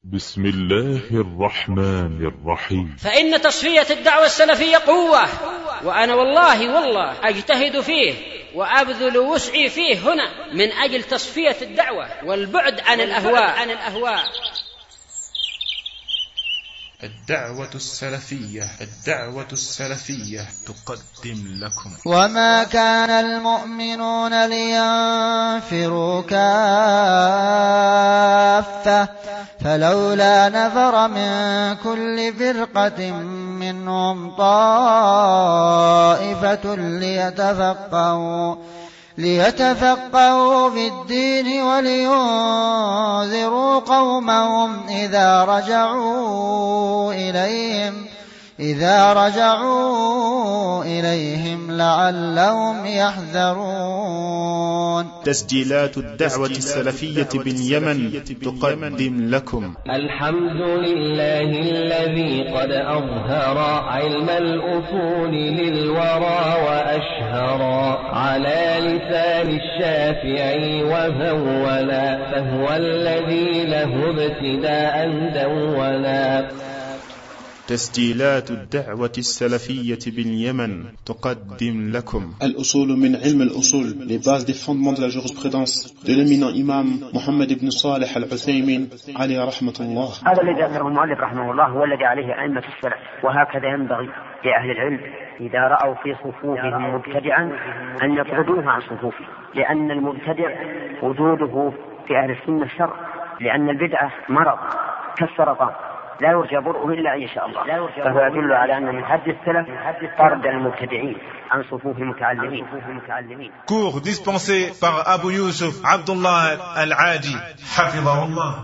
بسم الله الرحمن الرحيم. فإن تصفية الدعوة السلفية قوة، وأنا والله أجتهد فيه وأبذل وسعي فيه هنا من أجل تصفية الدعوة والبعد عن الأهواء. الدعوة السلفية تقدم لكم. وما كان المؤمنون لينفروا كافة فلولا نفر من كل فرقة منهم طائفة ليتفقهوا في الدين ولينذروا قومهم إذا رجعوا إليهم لعلهم يحذرون. تسجيلات الدعوة السلفية باليمن تقدم لكم. الحمد لله الذي قد أظهر علم الأصول للورى وأشهر على لسان الشافعي وهولا، فهو الذي له ابتداء دولا. تسجيلات الدعوة السلفية باليمن تقدم لكم. الأصول من علم الأصول, les bases des fondements de la jurisprudence de l'éminent imam Mohammed ibn Salih al-Uthaymin عليه رحمة الله. هذا الذي ذكره المؤلف رحمه الله هو الذي عليه أئمة السلف، وهكذا ينبغي لأهل العلم إذا رأوا في صفوفهم مبتدعا أن يطردوه عن صفوفه، لأن المبتدع وجوده في أهل السنة شر، لأن البدعة مرض كالسرطان لا يرجى برؤه إلا إن شاء الله، فهو يدل على أن من حد السلف طرد المبتدعين عن صفوف المتعلمين. Cours dispensé par Abu Yusuf Abdullah Al-Adi حفظه الله.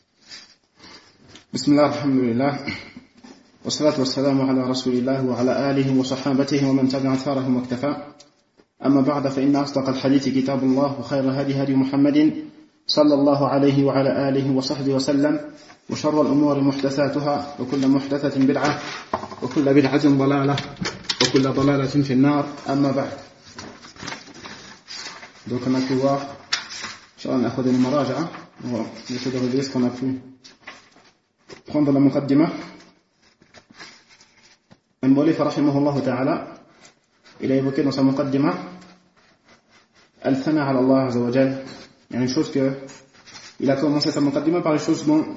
بسم الله الحمد لله والصلاة والسلام على رسول الله وعلى آله وصحابته ومن تبع أثارهم واكتفى. أما بعد، فإن أصدق الحديث كتاب الله، وخير الهدي هدي محمد صلى الله عليه وعلى آله وصحبه وسلم، وشر الأمور محدثاتها، وكل محدثة بدعة، وكل بدعة ضلالة، وكل ضلالة في النار. أما بعد. Donc on a pu voir, on a fait une muraja'a, on essaie de regarder ce qu'on a pu prendre la muqaddimah. المؤلف رحمه الله تعالى il a évoqué dans sa muqaddimah al-thana ala Allah azza wa jal, il y a une chose que il a commencé sa muqaddimah par les choses dont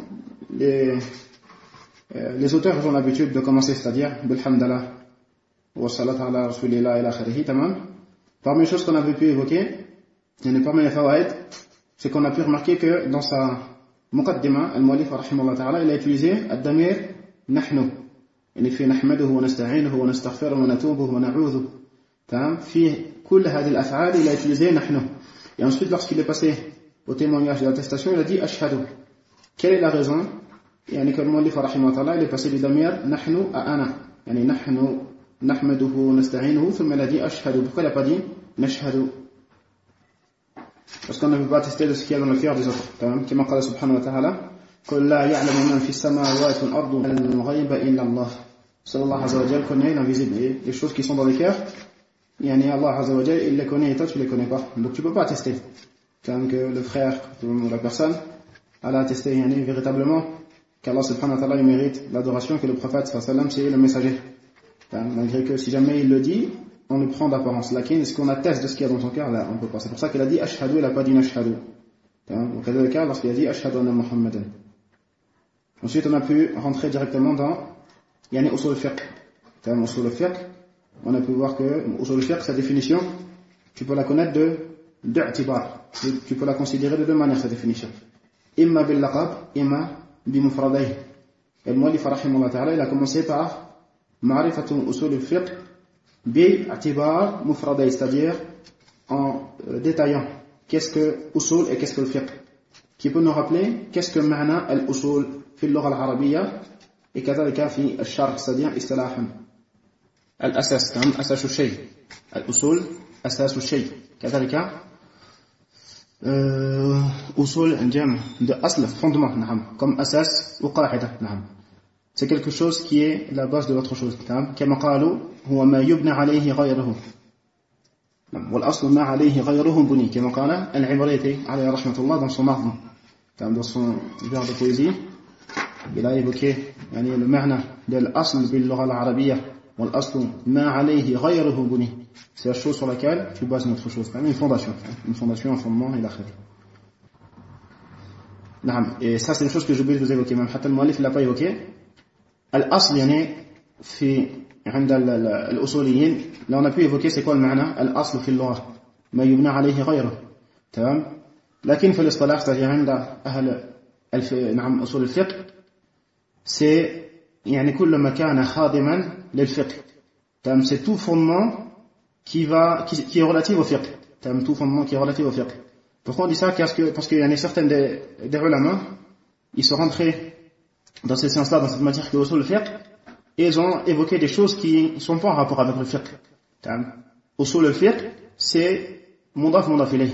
les auteurs ont l'habitude de commencer, c'est-à-dire bilhamdallah wa salat ala rasulillah ila akhirih, tamam. Parmi les choses qu'on avait pu évoquer, il y en a parmi les fawaid, c'est qu'on a pu remarquer que dans sa muqaddimah al-mu'allif rahimahullah ta'ala, il a utilisé ad-damir nahnu, يعني في نحمده ونستعينه ونستغفره ونتوبه ونعوذ, تمام. في كل هذه الأفعال il a utilisé نحن. Et ensuite, lorsqu'il est passé au témoignage de l'attestation, il a dit ashhadu. Quelle est la raison? يعني que المؤلف رحمه الله il est passé du damir نحن à ana, يعني نحن نحمده ونستعينه, ثم il a dit ashhadu. Pourquoi il n'a pas dit nashhadu? Parce qu'on ne peut pas attester de ce qu'il y a dans le cœur des autres, تمام. كما قال سبحانه وتعالى قل لا يعلم من في السماوات والأرض الغيب إلا الله. Seul Allah Azza wa Jal connaît l'invisible, et les choses qui sont dans les cœurs, yani Allah Azza wa Jal il les connaît et toi tu les connais pas, donc tu peux pas attester. Quand que le frère ou la personne elle a attesté yani véritablement qu'Allah subhanahu wa ta'ala il mérite l'adoration, que le prophète sallallahu alayhi wa sallam c'est le messager, malgré que si jamais il le dit on le prend d'apparence. Lakin est-ce qu'on atteste de ce qu'il y a dans son cœur? Là on peut pas. C'est pour ça qu'il a dit ashhadu, il a pas dit nashhadu. Donc dans le cas lorsqu'il a dit ashhadu anna muhammadan. Ensuite on a pu rentrer directement dans yani usul al-fiqh. Usul al-fiqh, on a pu voir que usul al-fiqh, sa définition tu peux la connaître de i'tibar, tu peux la considérer de deux manières, sa définition, imma bil laqab, imma bi mufradayh. Et le mu'allif rahimahullah ta'ala il a commencé par ma'rifatu usul al-fiqh bi i'tibar mufradayh, c'est-à-dire en détaillant qu'est-ce que usul et qu'est-ce que le fiqh, qui peut nous rappeler qu'est-ce que ma'na al-usul في اللغة العربية وكذلك في الشرع, c'est-à-dire اصطلاحا الأساس, نعم, أساس الشيء, الأصول أساس الشيء, كذلك أصول الجمع de أصل, fondement, نعم, comme أساس وقاعدة, نعم. C'est quelque chose qui est la base de l'autre chose, نعم. كما قالوا هو ما يبنى عليه غيره, نعم. والأصل ما عليه غيره بني, كما قال العبريتي عليه رحمة الله dans son marbre, dans son vers de poésie. il a évoqué le ma'na de l'asl bil lugha al-arabiyya wal asl ma alayhi ghayruhu buni. C'est la chose sur laquelle tu bases notre chose. Une fondation, un fondement et l'akhir. Et ça c'est une chose que j'ai oublié de vous évoquer, même Hatta al-Mu'allif l'a pas évoqué. Al-asl في عند الأصوليين là on a pu évoquer c'est quoi le معنى الأصل في اللغة ما يبنى عليه غيره تمام لكن في الاصطلاح c'est-à-dire عند أهل نعم أصول الفقه c'est كل ما كان خادما للفقه تمام c'est tout fondement qui est relatif au fiqh تمام tout fondement qui est relatif au fiqh. Pourquoi on dit ça? Parce qu'il y en a certains des ulama ils sont rentrés dans ce sens-là, dans cette matière qui est usul al-fiqh, et ils ont évoqué des choses qui ne sont pas en rapport avec le fiqh. Usul al-fiqh, c'est mudaf ilayh.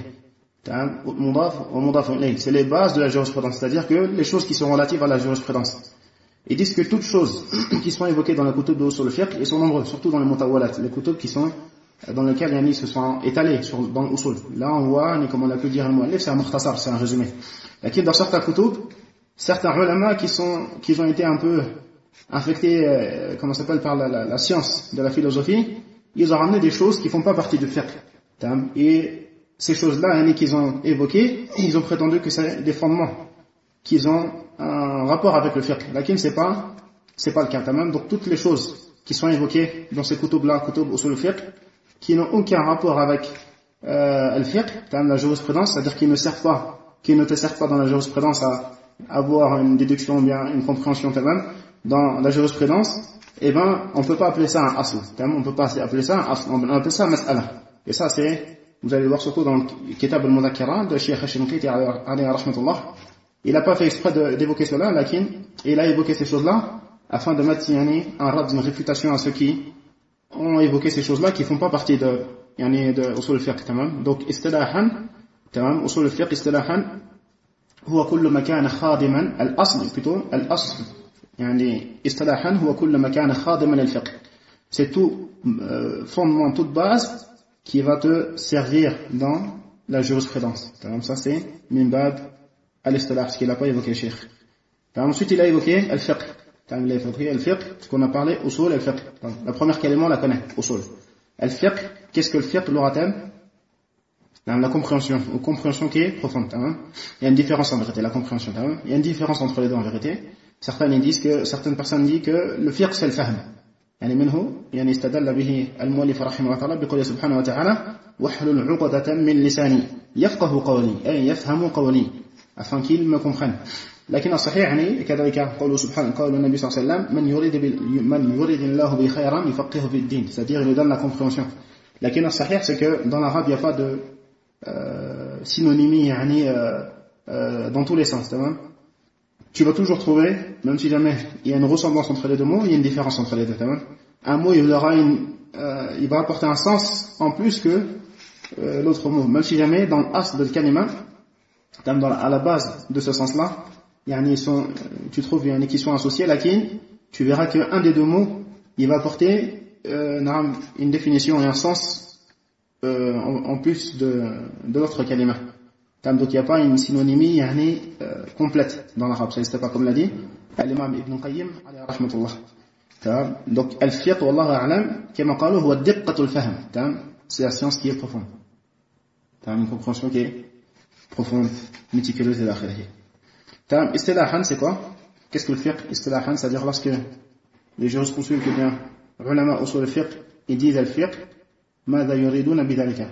C'est les bases de la jurisprudence, c'est-à-dire que les choses qui sont relatives à la jurisprudence. Ils disent que toutes choses qui sont évoquées dans la kutub de usul al-fiqh, ils sont nombreux, surtout dans les mutawalat, les kutub qui sont dans lesquels ils se sont étalés dans l'usul. Là on voit, comme on a pu dire, c'est un mukhtasar, c'est un résumé. Lakin dans certains kutub, certains ulama qui ont été un peu infectés, par la science de la philosophie, ils ont ramené des choses qui font pas partie du fiqh. Et ces choses-là, qu'ils ont évoquées, ils ont prétendu que c'est des fondements, qu'ils ont un rapport avec le fiqh. Lakin c'est pas le cas. Donc toutes les choses qui sont évoquées dans ces kutub-là, kutub usul al-fiqh, qui n'ont aucun rapport avec le fiqh, la jurisprudence, c'est-à-dire qui ne te servent pas dans la jurisprudence à avoir une déduction, bien une compréhension dans la jurisprudence, on peut pas appeler ça un asl. On peut pas appeler ça un asl, on appelle ça un mas'ala. Et ça c'est, vous allez voir surtout dans le Kitab al-Mudhakkara de Cheikh Hashimqiti alayhi rahmatullah. Il n'a pas fait exprès d'évoquer cela, lakin il a évoqué ces choses-là afin de mettre un rad, une réfutation à ceux qui ont évoqué ces choses-là qui font pas partie de usul al-fiqh. Donc istilahan, usul al-fiqh istilahan هو كل ما كان خادما الأصل اصطلاحا هو كل ما كان خادما للفقه. C'est tout fondement, toute base qui va te servir dans la jurisprudence. Ça c'est min bab al-istilah, ce qu'il n'a pas évoqué le cheikh. Ensuite il a évoqué al-fiqh. Il a évoqué al-fiqh, ce qu'on a parlé, usul al-fiqh. La première élément on la connaît, usul. Al-fiqh, qu'est-ce que le fiqh l'oratem? La compréhension qui est profonde. Il y a une différence en vérité, la compréhension. Il y a une différence entre les deux en vérité. Certaines personnes disent que le fiqh c'est le fahm. منه استدل به المؤلف رحمه الله تعالى بقوله سبحانه وتعالى واحلل عقدة من لساني يفقه قولي أي يفهم قولي afin qu'il me comprenne. لكن الصحيح كذلك قول سبحانه قول النبي صلى الله عليه وسلم من يريد الله به خيرا يفقهه في الدين, c'est-à-dire il nous donne la compréhension. لكن الصحيح c'est que dans l'arabe il n'y a pas de synonymie dans tous les sens. Tu vas toujours trouver, même si jamais il y a une ressemblance entre les deux mots, il y a une différence entre les deux. Un mot il va apporter un sens en plus que l'autre mot, même si jamais dans l'asl de kalima, à la base de ce sens-là, tu trouves qui sont associés, lakin tu verras qu'un des deux mots il va apporter une définition et un sens en plus de l'autre kalima. Donc il n'y a pas une synonymie complète dans l'arabe. Ça n'existe pas, comme l'a dit l'imam Ibn Qayyim alayhi rahmatullah. Donc al-fiqh wallahu a'lam kama qalu huwa diqqatul fahm. C'est la science qui est profonde. Une compréhension qui est profonde, méticuleuse et l'akhirah. Istilahan c'est quoi? Qu'est-ce que le fiqh? Istilahan, c'est-à-dire lorsque les jurisconsultes, bien ulama usul al-fiqh, ils disent al-fiqh ماذا يريدون بذلك,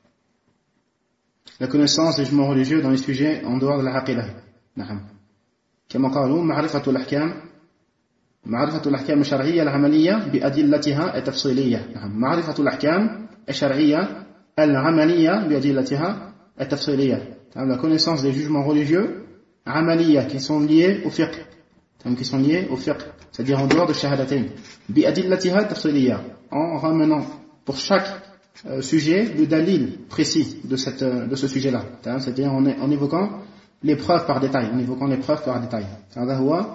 la connaissance des jugements religieux dans les sujets en dehors de la aqidah. كما قالوا معرفة الأحكام الشرعية العملية بأدلتها التفصيلية. معرفة الأحكام الشرعية العملية بأدلتها التفصيلية. La connaissance des jugements religieux عملية qui sont liés au fiqh, c'est-à-dire en dehors de shahadatain. بأدلتها التفصيلية, en ramenant pour chaque sujet le dalil précis de ce sujet-là, c'est-à-dire en évoquant les preuves par détail, هذا هو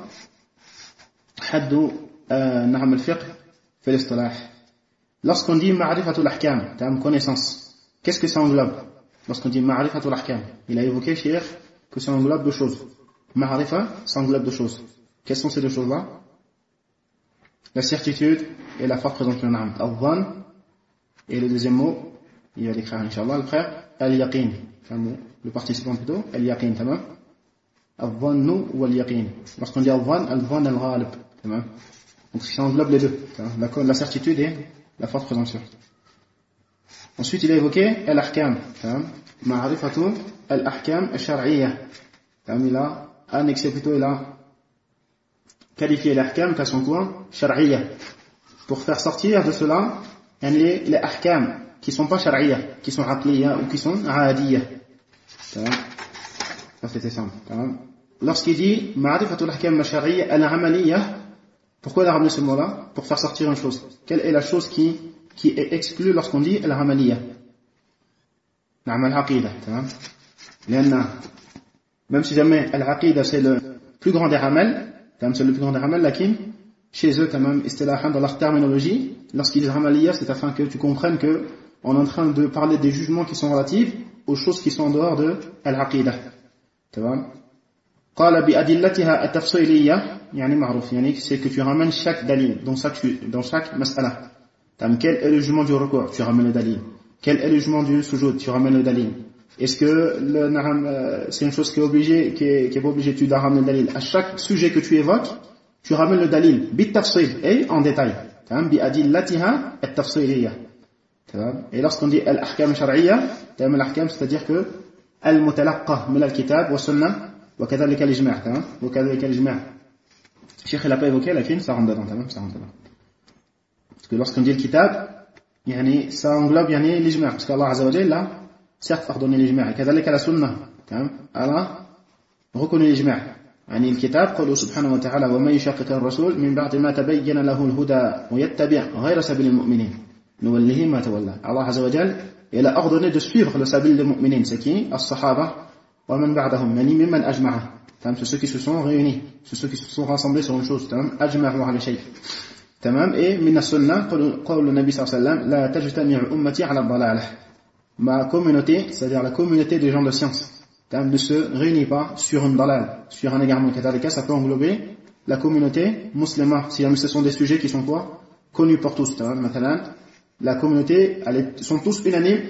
حد نعم الفقه في الاصطلاح. Lorsqu'on dit ma'rifatul ahkam, connaissance, qu'est-ce que ça englobe? Lorsqu'on dit ma'rifatul ahkam, il a évoqué cheikh que ça englobe deux choses. Ma'rifa, ça englobe deux choses. Quelles sont ces deux choses-là? La certitude et la forte présomption. Al-dhann, et le deuxième mot, il va l'écrire Inch'Allah, le frère, al-yaqin. Le participant plutôt, al-yaqin, tamam. Al-dhannu ou al-yaqin. Lorsqu'on dit al-dhann al-ghalib, tamam. Donc ça englobe les deux, la certitude et la forte présomption. Ensuite, il a évoqué al-ahkam, ma'rifatu al-ahkam al-shar'iyya. Il a annexé plutôt, il a qualifié l'ahkam qu'elles sont quoi? Shar'iyya. Pour faire sortir de cela les ahkam qui sont pas shar'iyya, qui sont aqliyya ou qui sont aadiyya. Ça c'était simple. Lorsqu'il dit ma'rifatu al-ahkam al-shar'iyya al-amaliyya, pourquoi il a ramené ce mot-là? Pour faire sortir une chose. Quelle est la chose qui est exclue lorsqu'on dit al-amaliyya? L'amal aqida. Même si jamais al-aqida c'est le plus grand des amal, c'est le plus grand des amal, lakin chez eux, dans leur terminologie, lorsqu'ils disent amaliyya, c'est afin que tu comprennes que on est en train de parler des jugements qui sont relatifs aux choses qui sont en dehors de al-aqida. قال بأدلتها التفصيلية يعني معروف c'est que tu ramènes chaque dalil dans chaque mas'ala. Quel est le jugement du recours? Tu ramènes le dalil. Quel est le jugement du sujoud? Tu ramènes le dalil. Est-ce que c'est une chose qui est obligée, qui est pas obligée, tu dois ramener le dalil. À chaque sujet que tu évoques, tu ramènes le dalil, bit tafsil, et en détail. Bi adillatiha at-tafsiliyya. Et lorsqu'on dit al-ahkam shar'iyya, al-ahkam, c'est-à-dire que al-mutalaqqa min al-kitab wa sunnah wa kadhalika al-ijma', wa kadhalika al-ijma'. Cheikh il a pas évoqué, lakin ça rentre dedans, ça rentre dedans. Parce que lorsqu'on dit le kitab, ça englobe l'ijma', parce qu'Allah Azza wa Jalla certes ordonné l'ijma', et kadhalika la sunnah, Allah reconnaît l'ijma'. الكتاب قوله سبحانه وتعالى ومن يشاقق الرسول من بعد ما تبين له الهدى ويتبع غير سبيل المؤمنين نوله ما تولى. Allah Azza wa Jalla il a ordonné de suivre le sabil des mu'minin, c'est qui? As-sahaba wa man ba'dahum, mimman ajma'a. C'est ceux qui se sont réunis, c'est ceux qui se sont rassemblés sur une chose, ajma'u ala shay. Et min as-sunnah قول النبي صلى الله عليه وسلم لا تجتمع أمتي على الضلالة. Ma communauté, c'est-à-dire la communauté des gens de science, ne se réunit pas sur une dalal, sur un égarement. Ça peut englober la communauté musulmane, si ce sont des sujets qui sont quoi? Connus pour tous. La communauté, sont tous unanimes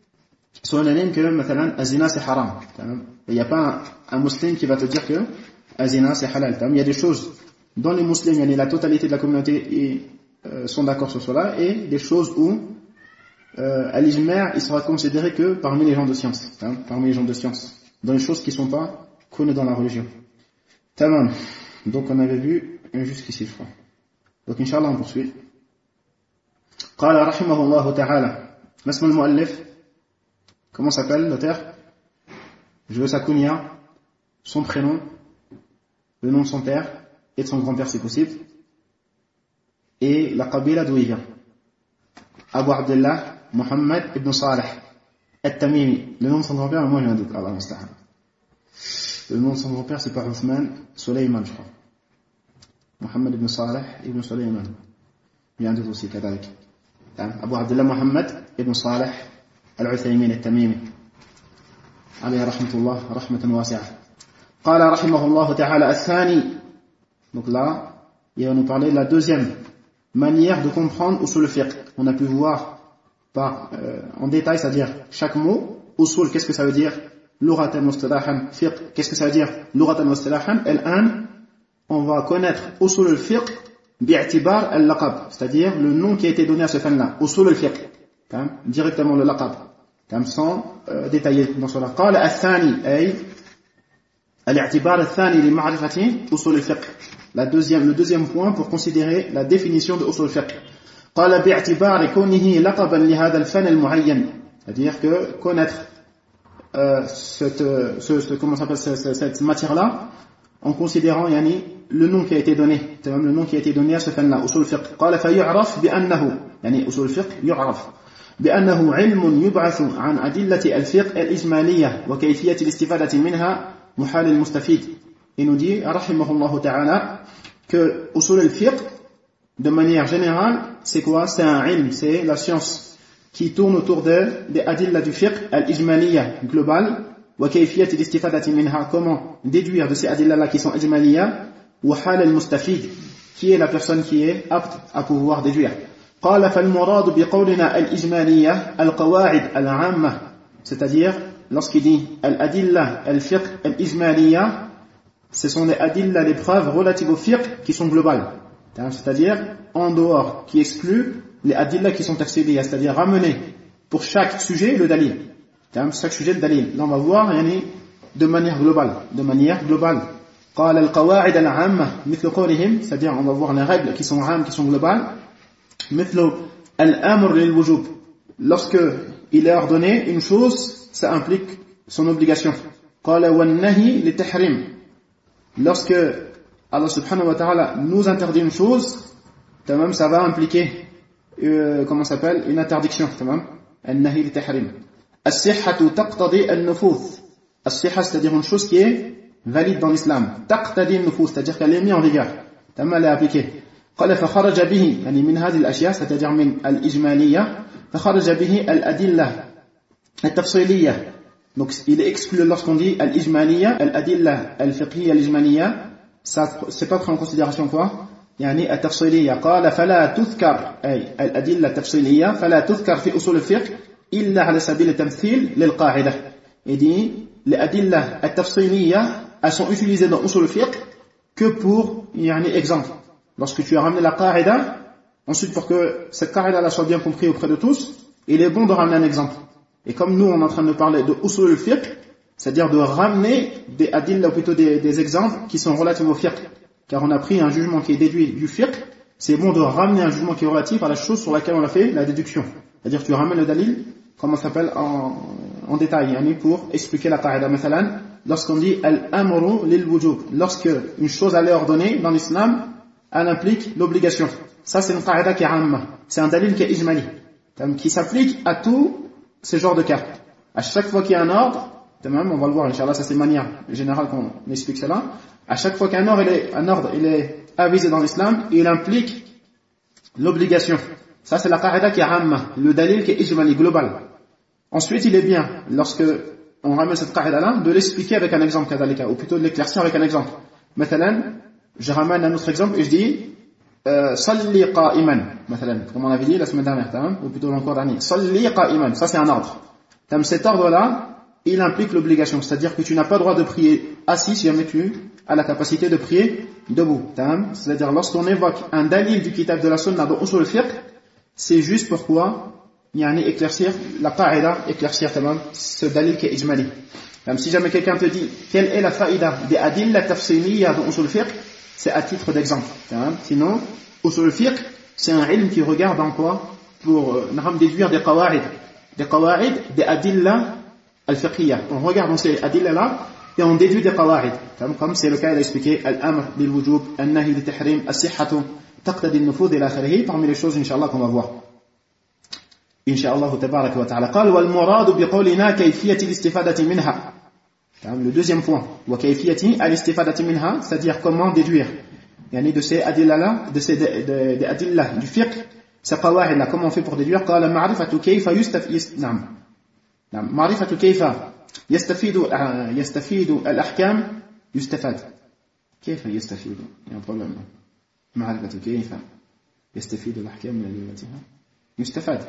que azina c'est haram. Il n'y a pas un musulman qui va te dire que azina c'est halal. Il y a des choses dont les musulmans, la totalité de la communauté sont d'accord sur cela, et des choses où à l'ijma' il sera considéré que parmi les gens de science, dans les choses qui ne sont pas connues dans la religion. Tamam. Donc on avait vu jusqu'ici, je crois. Donc Inch'Allah on poursuit. قال رحمه الله تعالى ما اسم المؤلف? Comment s'appelle l'auteur? Je veux sa kunya, son prénom, le nom de son père et de son grand-père si possible, et la qabila d'où il vient. Abu Abdullah Muhammad ibn Salih At-Tamimi. Le nom de son grand-père, moi j'ai un doute. Allah musta'an. Le nom de son grand-père, c'est pas Uthman, Sulayman, je crois. Muhammad ibn Salih ibn Sulayman. Il y a un doute aussi, kadalik. Abu Abdullah Muhammad ibn Salih Al-Uthaymin At-Tamimi. Alayhi rahmatullah, rahmatan wasi'ah. قال رحمه الله تعالى الثاني. Donc là, il va nous parler de la deuxième manière de comprendre usul al-fiqh. On a pu voir en détail, c'est-à-dire chaque mot. Usul, qu'est-ce que ça veut dire? Lughatan wa istilahan. Fiqh, qu'est-ce que ça veut dire? Lughatan wa istilahan. Al-an, on va connaître usul al-fiqh bi'atibar al-laqab, c'est-à-dire le nom qui a été donné à ce fan-là. Usul al-fiqh. Directement le laqab. Sans détailler dans cela. قال الثاني أي الاعتبار الثاني لمعرفة أصول الفقه. Le deuxième point pour considérer la définition de usul al-fiqh. قال باعتبار كونه لقبا لهذا الفن المعين, c'est-à-dire que connaître cette matière-là en considérant le nom qui a été donné, c'est même le nom qui a été donné à ce fan-là, usul al-fiqh. قال فيعرف بأنه usul al-fiqh يعرف بأنه علم يبعث عن أدلة الفقه الإجمالية وكيفية الاستفادة منها محال المستفيد. Il nous dit rahimahullah ta'ala que usul al-fiqh de manière générale c'est quoi? C'est un ilm, c'est la science qui tourne autour des adillah du fiqh al-ijmaliyya global wa kayfiyat al-istifadati minha, comment déduire de ces adillah là qui sont ijmaliyya وحال المستفيد, qui est la personne qui est apte à pouvoir déduire. قال فالمراد بقولنا الإجمالية القواعد العامة, c'est-à-dire lorsqu'il dit al-adilla al-fiqh al-ijmaliya, ce sont les adilla, les preuves relatives au fiqh qui sont globales, c'est-à-dire en dehors, qui excluent les adilla qui sont tafsiliya, c'est-à-dire ramener pour chaque sujet le dalil, chaque sujet le dalil. Là on va voir de manière globale. قال القواعد العامة مثل قولهم, c'est-à-dire on va voir les règles qui sont عام, qui sont globales. مثل الأمر للوجوب, lorsque il est ordonné une chose, ça implique son obligation. قال والنهي للتحريم, lorsque Allah subhanahu wa ta'ala nous interdit une chose, ça va impliquer une interdiction. النهي للتحريم. الصحة تقتضي النفوذ, الصحة c'est-à-dire une chose qui est valide dans l'islam, تقتضي النفوذ, c'est-à-dire qu'elle est mise en vigueur, elle est appliquée. قال فخرج به, يعني من هذه الأشياء, c'est-à-dire من الإجمالية, فخرج به الأدلة التفصيلية. Donc il est exclu lorsqu'on dit al-ijmaliya, al-adilla al-fiqhiyya al-ijmaliya, ça c'est pas pris en considération quoi, يعني التفصيلية. قال فلا تذكر أي الأدلة التفصيلية فلا تذكر في أصول الفقه إلا على سبيل التمثيل للقاعدة. Il dit les adillah al-tafsiliyya, elles sont utilisées dans usul al-fiqh que pour exemple. Lorsque tu as ramené la qa'ida, ensuite pour que cette qa'ida soit bien comprise auprès de tous, il est bon de ramener un exemple. Et comme nous on est en train de parler de usul al-fiqh, c'est-à-dire de ramener des adillah, ou plutôt des exemples qui sont relatifs au fiqh, car on a pris un jugement qui est déduit du fiqh, c'est bon de ramener un jugement qui est relatif à la chose sur laquelle on a fait la déduction. C'est-à-dire tu ramènes le dalil, comment ça s'appelle, en détail, pour expliquer la qa'ida. Mathalan, lorsqu'on dit al-amru lil-wujub, lorsque une chose elle est ordonnée dans l'islam, elle implique l'obligation. Ça c'est une qa'ida qui est amma, c'est un dalil qui est ijmali, qui s'applique à tous ces genres de cas. À chaque fois qu'il y a un ordre, on va le voir, Inch'Allah, ça c'est une manière générale qu'on explique cela. À chaque fois qu'un ordre il est avisé dans l'islam, il implique l'obligation. Ça c'est la qa'ida qui est amma, le dalil qui est ijmali, global. Ensuite il est bien, lorsque on ramène cette qa'ida là, de l'expliquer avec un exemple, ou plutôt de l'éclaircir avec un exemple. Mathalan, je ramène un autre exemple et je dis salli qa'iman, comme on avait dit la semaine dernière, ou plutôt l'encore dernier. Salli qa'iman, ça c'est un ordre. Cet ordre-là, il implique l'obligation, c'est-à-dire que tu n'as pas le droit de prier assis si jamais tu as la capacité de prier debout. C'est-à-dire lorsqu'on évoque un dalil du kitab de la sunna dans usul al-fiqh, c'est juste pourquoi éclaircir la qa'ida, éclaircir ce dalil qui est ijmali. Si jamais quelqu'un te dit quelle est la faïda des adilla tafsiliyya dans usul al-fiqh, c'est à titre d'exemple. Sinon, usul al-fiqh, c'est un ilm qui regarde en quoi pour déduire des qawa'id, des adilla al-fiqhiyya. On regarde dans ces adilla là et on déduit des qawa'id. Comme c'est le cas d'expliquer al-amr lil-wujub, al-nahi lil-tahrim, as-sihhatu taqtadi al-nufud ila akhirih, parmi les choses inshallah qu'on va voir. Inch'Allah tabarak wa ta'ala. قال والمراد بقولنا كيفية الاستفادة منها. Le deuxième point, wa kayfiyati al-istifadati minha, c'est-à-dire comment déduire de ces adilla là, des adilla du fiqh, ces qawa'id là, comment on fait pour déduire. قال معرفة كيف معرفة كيف يستفيد الأحكام يستفاد. كيف يستفيد؟ يعني problème. معرفة كيف يستفيد الأحكام من أدلتها يستفاد.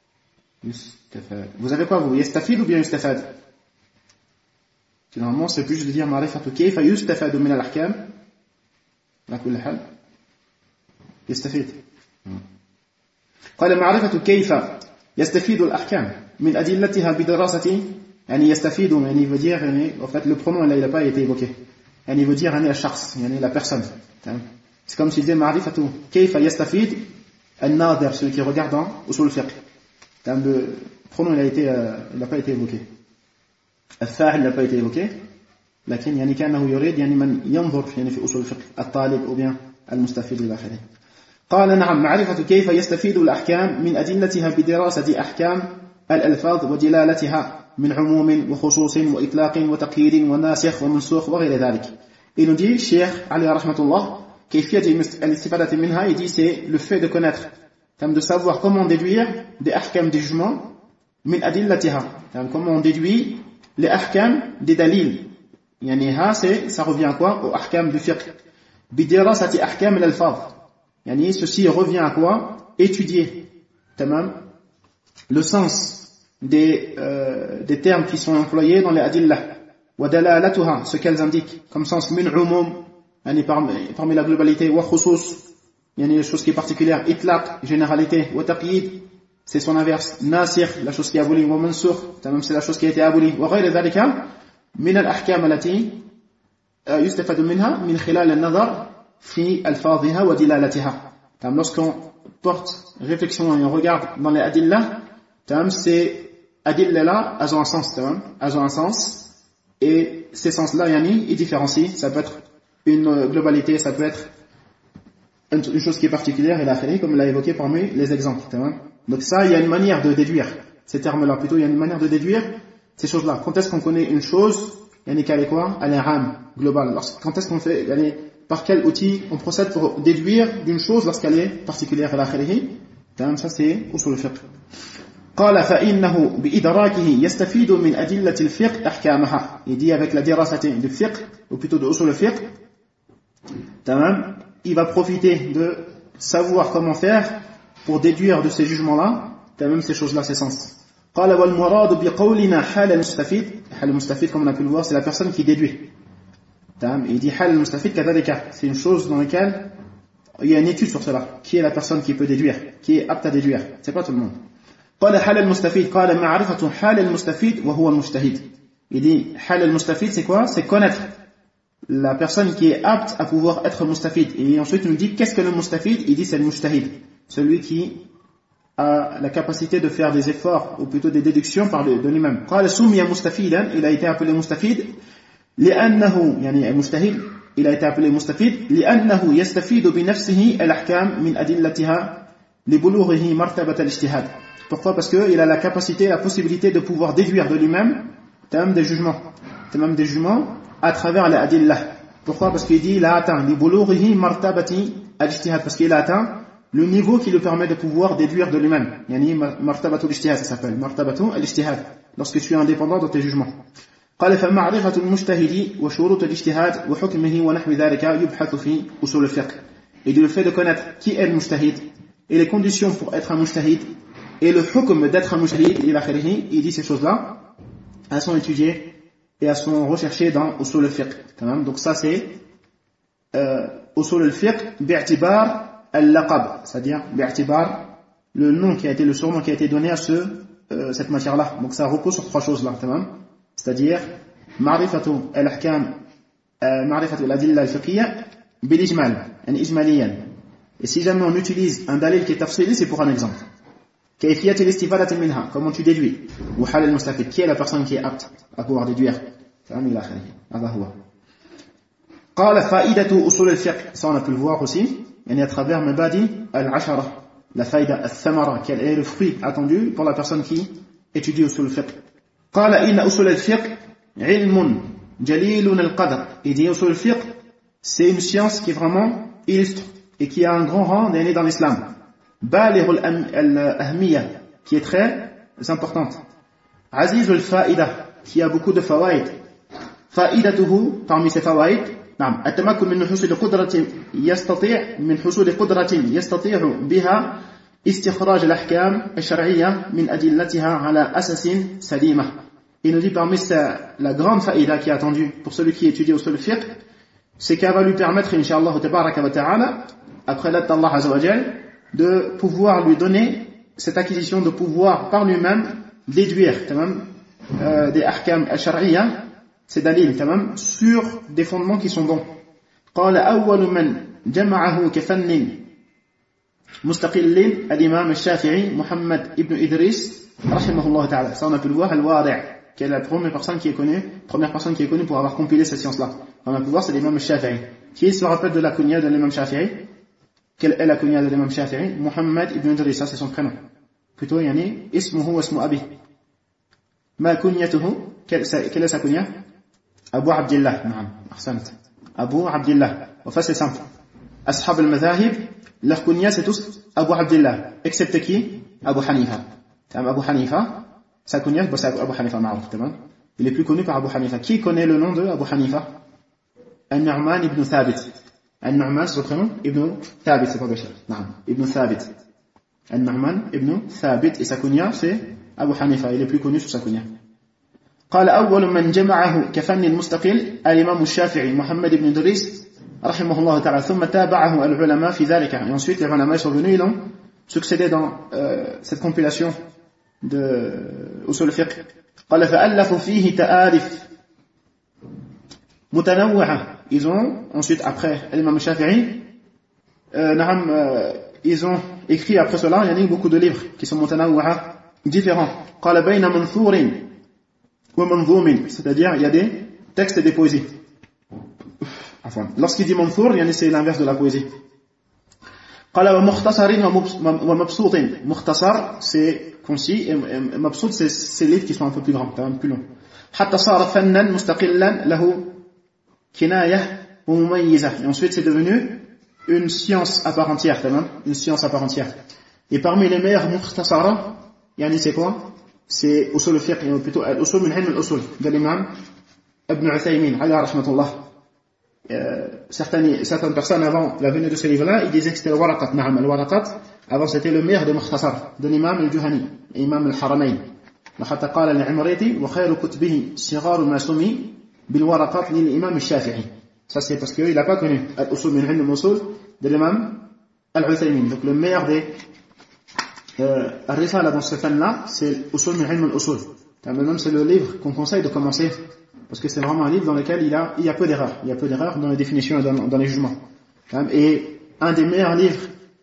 Vous avez quoi vous? Yastafid ou bien yustafad? Finalement c'est plus de dire معرفة كيف يستفاد من الأحكام على كل حال يستفيد. قال معرفة كيف يستفيد الأحكام من أدلتها بدراسة يستفيد veut dire en fait le pronom là il n'a pas été évoqué. Il veut dire الشخص la personne. C'est comme s'il disait معرفة كيف يستفيد الناظر, celui qui regarde dans usul al-fiqh. Le pronom il n'a pas été évoqué. الفاعل n'a pas été évoqué. لكن كأنه يريد من ينظر في أصول الفقه الطالب أو bien المستفيد إلى آخره. قال نعم معرفة كيف يستفيد الأحكام من أدلتها بدراسة أحكام الألفاظ ودلالتها من عموم وخصوص وإطلاق وتقييد وناسخ ومنسوخ وغير ذلك. Il nous dit, Cheikh Ali rahmatullah, كيفية الاستفادة منها, il dit c'est le fait de connaître, de savoir comment déduire des ahkam des jugements, min adillatiha, comment on déduit les ahkam des dalil. Ça revient à quoi? Au ahkam du fiqh. بِدِرَاسَةِ أَحْكَامِ الْأَلْفَاظ. يعني ceci revient à quoi? Étudier le sens des termes qui sont employés dans les adillah. وَدَلَالَتُهَا, ce qu'elles indiquent comme sens min umum, parmi la globalité, wa khusus, les choses qui est particulière, itlaq, généralité, wa taqyid, c'est son inverse, nasir, la chose qui est abolie, wa mansukh, c'est la chose qui a été abolie, wa ghayr dhalika min al-ahkam allati yustafadu minha min khilal an-nazar fi alfadhiha wa dilalatiha. Lorsqu'on porte réflexion et on regarde dans les adillah, ces adillah là, elles ont un sens, et ces sens-là, ils différencient. Ça peut être une globalité, ça peut être une chose qui est particulière, et l'akhiri, comme l'a évoqué parmi les exemples. Donc ça, il y a une manière de déduire ces termes-là, plutôt, il y a une manière de déduire ces choses-là. Quand est-ce qu'on connaît une chose, qu'elle est quoi? Elle est ram, globale. Quand est-ce qu'on fait, par quel outil on procède pour déduire d'une chose lorsqu'elle est particulière, et l'akhiri? Ça, c'est usul al-fiqh. قال فإنه بإدراكه يستفيد من أدلة الفقه أحكامها. Il dit avec la dirasati du fiqh, ou plutôt de usul al-fiqh, il va profiter de savoir comment faire pour déduire de ces jugements-là, ces choses-là, ces sens. قال والمراد بقولنا حال المستفيد. حال المستفيد, comme on a pu le voir, c'est la personne qui déduit. Il dit حال المستفيد كذلك, c'est une chose dans laquelle il y a une étude sur cela. Qui est la personne qui peut déduire, qui est apte à déduire? C'est pas tout le monde. قال حال المستفيد قال معرفة حال المستفيد وهو المجتهد. Il dit حال المستفيد, c'est quoi? C'est connaître la personne qui est apte à pouvoir être mustafid. Et ensuite il nous dit qu'est-ce que le mustafid? Il dit c'est le mujtahid, celui qui a la capacité de faire des efforts, ou plutôt des déductions de lui-même. قال سمي مستفيدا, il a été appelé mustafid لأنه يعني المجتهد, il a été appelé mustafid لأنه يستفيد بنفسه الأحكام من أدلتها لبلوغه مرتبة الاجتهاد. Pourquoi? Parce qu'il a la capacité, la possibilité de pouvoir déduire de lui-même des jugements à travers les adillah. Pourquoi? Parce qu'il dit il a atteint لبلوغه مرتبة الاجتهاد, parce qu'il a atteint le niveau qui lui permet de pouvoir déduire de lui-même. يعني مرتبة الاجتهاد, ça s'appelle مرتبة الاجتهاد, lorsque tu es indépendant dans tes jugements. قال فمعرفة المجتهد وشروط الاجتهاد وحكمه ونحو ذلك يبحث في أصول الفقه. Et le fait de connaître qui est le mujtahid et les conditions pour être un mujtahid et le hukm d'être un mujtahid, il dit ces choses-là, elles sont étudiées et elles sont recherchées dans usul al-fiqh. Donc ça c'est usul al-fiqh bi'tibar al-laqab, c'est-à-dire bi'tibar le nom qui a été, le surnom qui a été donné à cette matière-là. Donc ça repose sur trois choses-là, c'est-à-dire ma'rifatu al-ahkam, ma'rifatu al-adilla al-fiqhiyya bil-ijmal, ijmaliyan. Et si jamais on utilise un dalil qui est tafsili, c'est pour un exemple. كيفية الاستفادة منها, comment tu déduis, ou حال المستفيد, qui est la personne qui est apte à pouvoir déduire. إلى آخره. هذا هو. قال فائدة أصول الفقه, ça on a pu le voir aussi, à travers مبادئ العشرة, la faïda, الثمرة, quel est le fruit attendu pour la personne qui étudie أصول الفقه. قال إن أصول الفقه علم جليل القدر. Il dit أصول الفقه, c'est une science qui est vraiment illustre et qui a un grand rang d'année dans l'islam. بالغ الأهمية, qui est très importante. عزيز الفائدة, qui a beaucoup de fawaïd. فائدته, parmi ses fawaïd, نعم التمكن من حصول قدرة يستطيع بها استخراج الأحكام الشرعية من أدلتها على أساس سليمة. Il nous dit parmi la grande faïda qui est attendue pour celui qui étudie usul al-fiqh, c'est qu'elle va lui permettre, incha'Allah tabaraka wa ta'ala, après l'aide d'Allah azza wa jal, de pouvoir lui donner cette acquisition, de pouvoir par lui-même déduire des ahkam al-shar'iyya, ces dalil sur des fondements qui sont bons. قال أول من جمعه كفن مستقل الإمام الشافعي محمد ابن إدريس رحمه الله تعالى. Ça on a pu le voir, al-Wari', qui est la première personne qui est connue pour avoir compilé cette science-là. On a pu voir, c'est l'imam al-Shafi'i. Qui se rappelle de la kunya de l'imam Shafi'i? Quelle est la kunya de l'imam Shafi'i? Muhammad ibn Idris, ça c'est son prénom. Plutôt, yani, ismuhu wa ismu abi. Ma kunyatuhu, quelle est sa kunya? Abu Abdillah, na'am, ahsanat. Abu Abdillah. Enfin, c'est simple. Ashab al-Madhahib, leur kunya c'est tous Abu Abdillah, excepté qui? Abu Hanifa. Abu Hanifa, sa kunya, c'est Abu Hanifa ma'ruf, il est plus connu par Abu Hanifa. Qui connaît le nom de Abu Hanifa? An-Nu'man ibn Thabit. An-Nu'man, c'est son prénom. Ibn Thabit, c'est pas Bachar. Ibn Thabit. An-Nu'man Ibn Thabit. Et sa kunya, c'est Abu Hanifa. Il est plus connu sous sa kunya. قال أول من جمعه كفن مستقل الإمام الشافعي محمد بن إدريس رحمه الله تعالى ثم تابعه العلماء في ذلك. Et ensuite les ulama sont venus, ils ont succédé dans cette compilation de usul al-fiqh. قال فألفوا فيه تآلف متنوعة. Ils ont ensuite après l'imam Shafi'i ils ont écrit après cela, il y a beaucoup de livres qui sont mutanawwa'a, différents. قال بين منثور ومنظوم, c'est-à-dire il y a des textes et des poésies. Lorsqu'il dit manthur, c'est l'inverse de la poésie. قال ومختصر ومبسوط. مختصر c'est concis et مبسوط c'est les livres qui sont un peu plus grands, un peu plus longs. حتى صار فنا مستقلا له كناية ومميزة. Et ensuite c'est devenu une science à part entière, une science à part entière. Et parmi les meilleurs mukhtasara, c'est quoi? C'est usul al-fiqh, plutôt al-usul min ilm al-usul de l'imam Ibn Uthaymin alayhi rahmatullah. Certaines personnes avant la venue de ce livre-là, ils disaient que c'était le waraqat. Le waraqat, avant c'était le meilleur des mukhtasar de l'imam al-Juhani, imam al-Haramayn. لحتى قال العمريتي وخير كتبه صغار ما سمي بالورقات للإمام الشافعي. Ça c'est parce qu'il n'a pas connu al-usul min ilm al-usul de l'imam al-Uthaymin. Donc le meilleur des Al-Risala dans ce fan-là, c'est Usul min ilm al-usul. Même c'est le livre qu'on conseille de commencer, parce que c'est vraiment un livre dans lequel il y a peu d'erreurs. Il y a peu d'erreurs dans les définitions et dans les jugements. Et un des meilleurs livres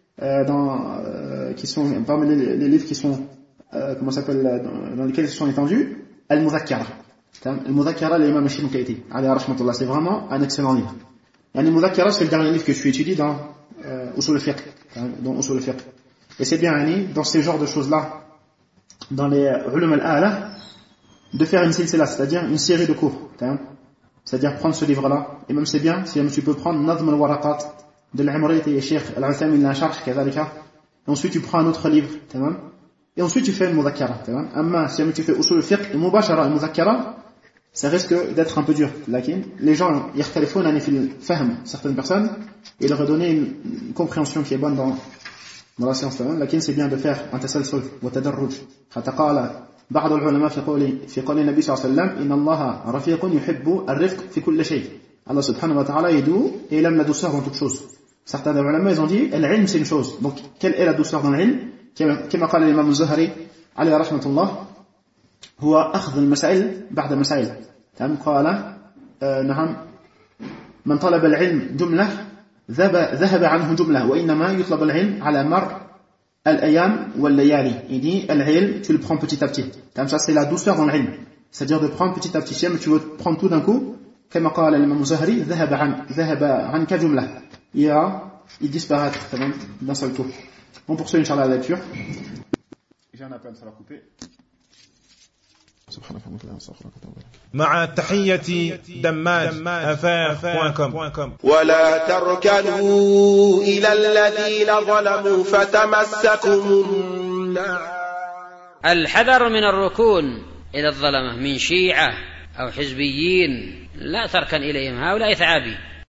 qui sont parmi les livres qui sont dans lesquels ils sont étendus, Al-Mudhakkara. Al-Mudhakkara, l'imam Shinkaiti, alayhi rahmatullah, c'est vraiment un excellent livre. Al-Mudhakkara, c'est le dernier livre que tu étudies dans Usul al-Fiqh, Et c'est bien, dans ces genres de choses-là, dans les ulum al-ala, de faire une silsila, c'est-à-dire une série de cours. C'est-à-dire prendre ce livre-là, et même c'est bien, si tu peux prendre Nazm al-Waraqat de l'Imriti et Cheikh al-Uthaymin al-Sharh, et ensuite tu prends un autre livre, et ensuite tu fais une mudhakkara. Amma, si tu fais usul al-fiqh et mubashara et mudhakkara, ça risque d'être un peu dur. Les gens, yakhtalifuna fil fahm, certaines personnes, ils leur donnent une compréhension qui est bonne dans la science. لكن c'est bien de faire un تسلسل وتدرج. حتى قال بعض العلماء في قول النبي صلى الله عليه وسلم إن الله رفيق يحب الرفق في كل شيء. Allah subhanahu wa ta'ala est doux et il aime la douceur dans toute chose. Certains des ulama ils ont dit l'ilm c'est une chose. Donc quelle est la douceur dans l'ilm? كما قال الإمام الزهري عليه رحمة الله هو أخذ المسائل بعد مسائل. قال نعم من طلب العلم جملة ذهب عنه جملة وإنما يطلب العلم على مر الأيام والليالي. Il dit l'ilm tu le prends petit à petit. Ça c'est la douceur dans l'ilm, c'est-à-dire de prendre petit à petit. Si tu veux prendre tout d'un coup, كما قال الإمام الزهري ذهب عنك جملة, il disparaît d'un seul coup. On poursuit Inch'Allah la lecture. J'ai un appel, ça va couper. مع تحية دماج@afaf.com. ولا تركنوا إلى الذين ظلموا فتمسكم النار. الحذر من الركون إلى الظلمة من شيعة أو حزبيين، لا تركن إليهم، هؤلاء ثعابين.